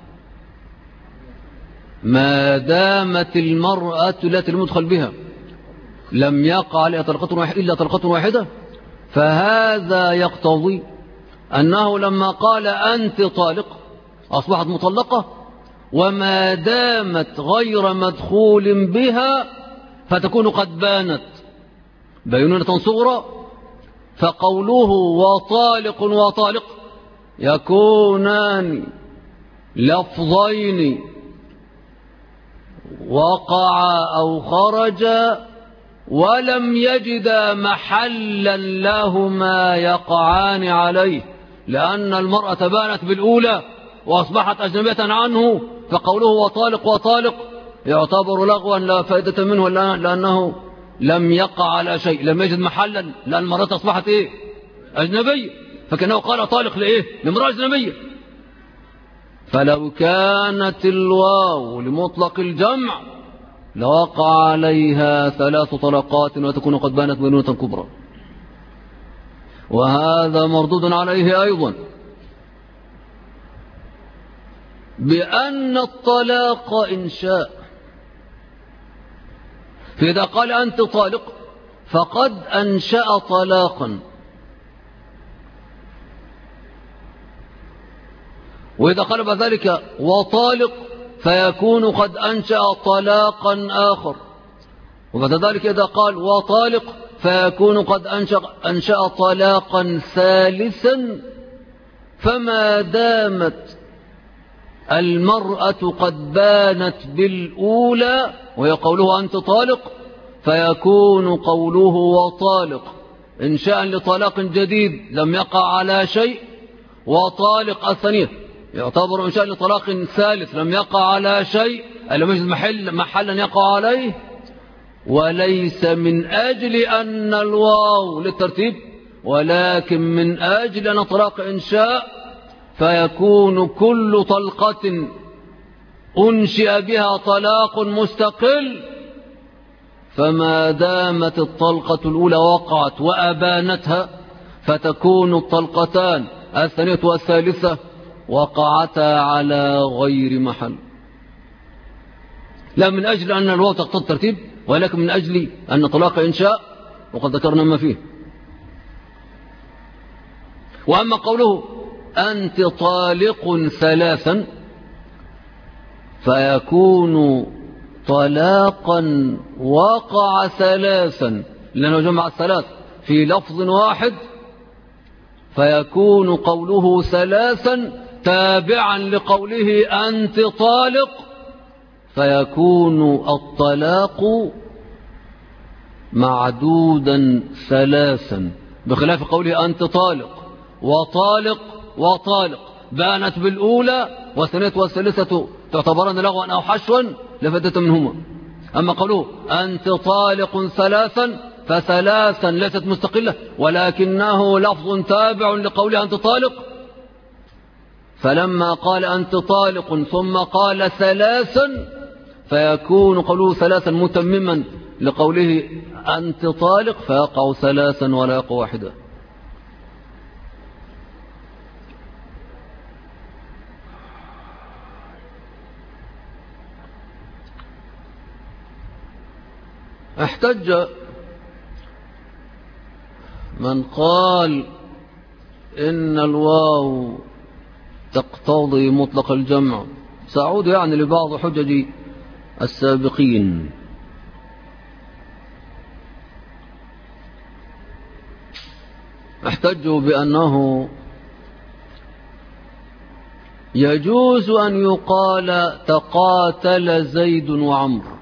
ما دامت المرأة التي المدخل بها لم يقع عليها إلا طلقة واحدة، فهذا يقتضي أنه لما قال أنت طالق أصبحت مطلقة، وما دامت غير مدخول بها فتكون قد بانت بينونة صغرى. فقوله وطالق وطالق يكونان لفظين وقع أو خرج ولم يجد محلا لهما يقعان عليه، لأن المرأة بانت بالأولى وأصبحت أجنبية عنه، فقوله وطالق وطالق يعتبر لغوا لا فائدة منه، لأنه لم يقع على شيء، لم يجد محلا، لأن المرأة أصبحت أجنبية، فكأنه قال طالق لامرأة أجنبية. فلو كانت الواو لمطلق الجمع لوقع عليها 3 طلقات وتكون قد بانت بينونة كبرى، وهذا مردود عليه أيضا بأن الطلاق إنشاء، فإذا قال أنت طالق فقد أنشأ طلاقا، وإذا قال بذلك وطالق فيكون قد أنشأ طلاقا آخر، وبعد ذلك إذا قال وطالق فيكون قد أنشأ طلاقا ثالثا. فما دامت المرأة قد بانت بالأولى وهي قوله أنت طالق فيكون قوله وطالق إنشاء لطلاق جديد لم يقع على شيء، وطالق الثانية يعتبر إنشاء لطلاق ثالث لم يقع على شيء، لم يجد محلا يقع عليه. وليس من أجل أن الواو للترتيب، ولكن من أجل أن طلاق إنشاء فيكون كل طلقة أنشئ بها طلاق مستقل، فما دامت الطلقة الأولى وقعت وأبانتها فتكون الطلقتان الثانية والثالثة وقعتا على غير محل، لا من أجل أن الواو تقتضي الترتيب، ولكن من أجل أن طلاق إنشاء وقد ذكرنا ما فيه. وأما قوله أنت طالق 3 فيكون طلاقا وقع 3 لأنه جمع 3 في لفظ واحد، فيكون قوله 3 تابعا لقوله أنت طالق، فيكون الطلاق معدودا 3 بخلاف قوله أنت طالق وطالق بانت بالأولى والثانية والثالثة تعتبران لغوا أو حشوا لفائدة منهما. أما قوله أنت طالق 3 ف3 ليست مستقلة ولكنه لفظ تابع لقوله أنت طالق، فلما قال أنت طالق ثم قال 3 فيكون قوله 3 متمما لقوله أنت طالق فيقع 3 ولا يقع 1. احتج من قال إن الواو تقتضي مطلق الجمع، سأعود لبعض حجج السابقين. احتجوا بأنه يجوز أن يقال تقاتل زيد وعمرو،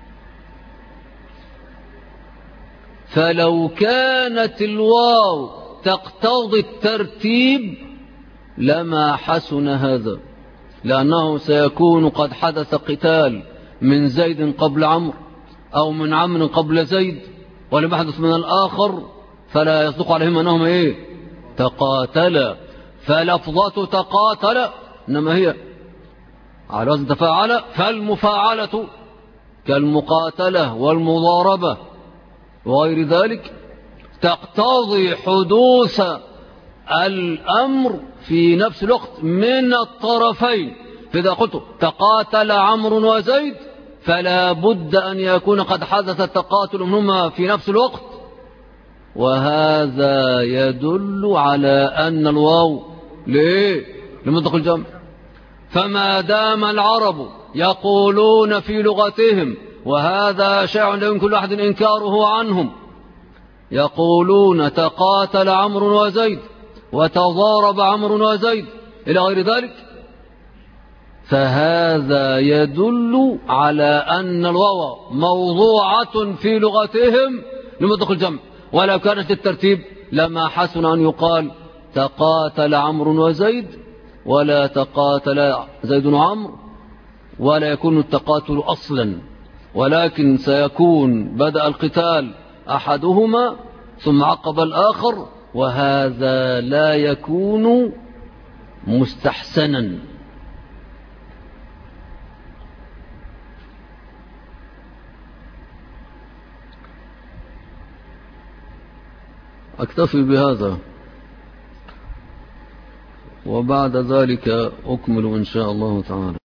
فلو كانت الواو تقتضي الترتيب لما حسن هذا، لأنه سيكون قد حدث قتال من زيد قبل عمرو أو من عمرو قبل زيد ولم يحدث من الآخر، فلا يصدق عليهم أنهم إيه؟ تقاتلا. فلفظة تقاتل إنما هي على وزن تفاعل، فالمفاعلة كالمقاتلة والمضاربة وغير ذلك تقتضي حدوث الأمر في نفس الوقت من الطرفين. فإذا قلت تقاتل عمرو وزيد فلا بد أن يكون قد حدث التقاتل منهما في نفس الوقت، وهذا يدل على أن الواو لمنطق الجمع. فما دام العرب يقولون في لغتهم، وهذا شيء لا يمكن أحد إنكاره عنهم، يقولون تقاتل عمرو وزيد وتضارب عمرو وزيد إلى غير ذلك، فهذا يدل على أن الواو موضوعة في لغتهم لمنطق الجمع. ولو كانت الترتيب لما حسن أن يقال تقاتل عمرو وزيد ولا تقاتل زيد وعمرو، ولا يكون التقاتل أصلا، ولكن سيكون بدأ القتال أحدهما ثم عقب الآخر، وهذا لا يكون مستحسنا. أكتفي بهذا، وبعد ذلك أكمل إن شاء الله تعالى.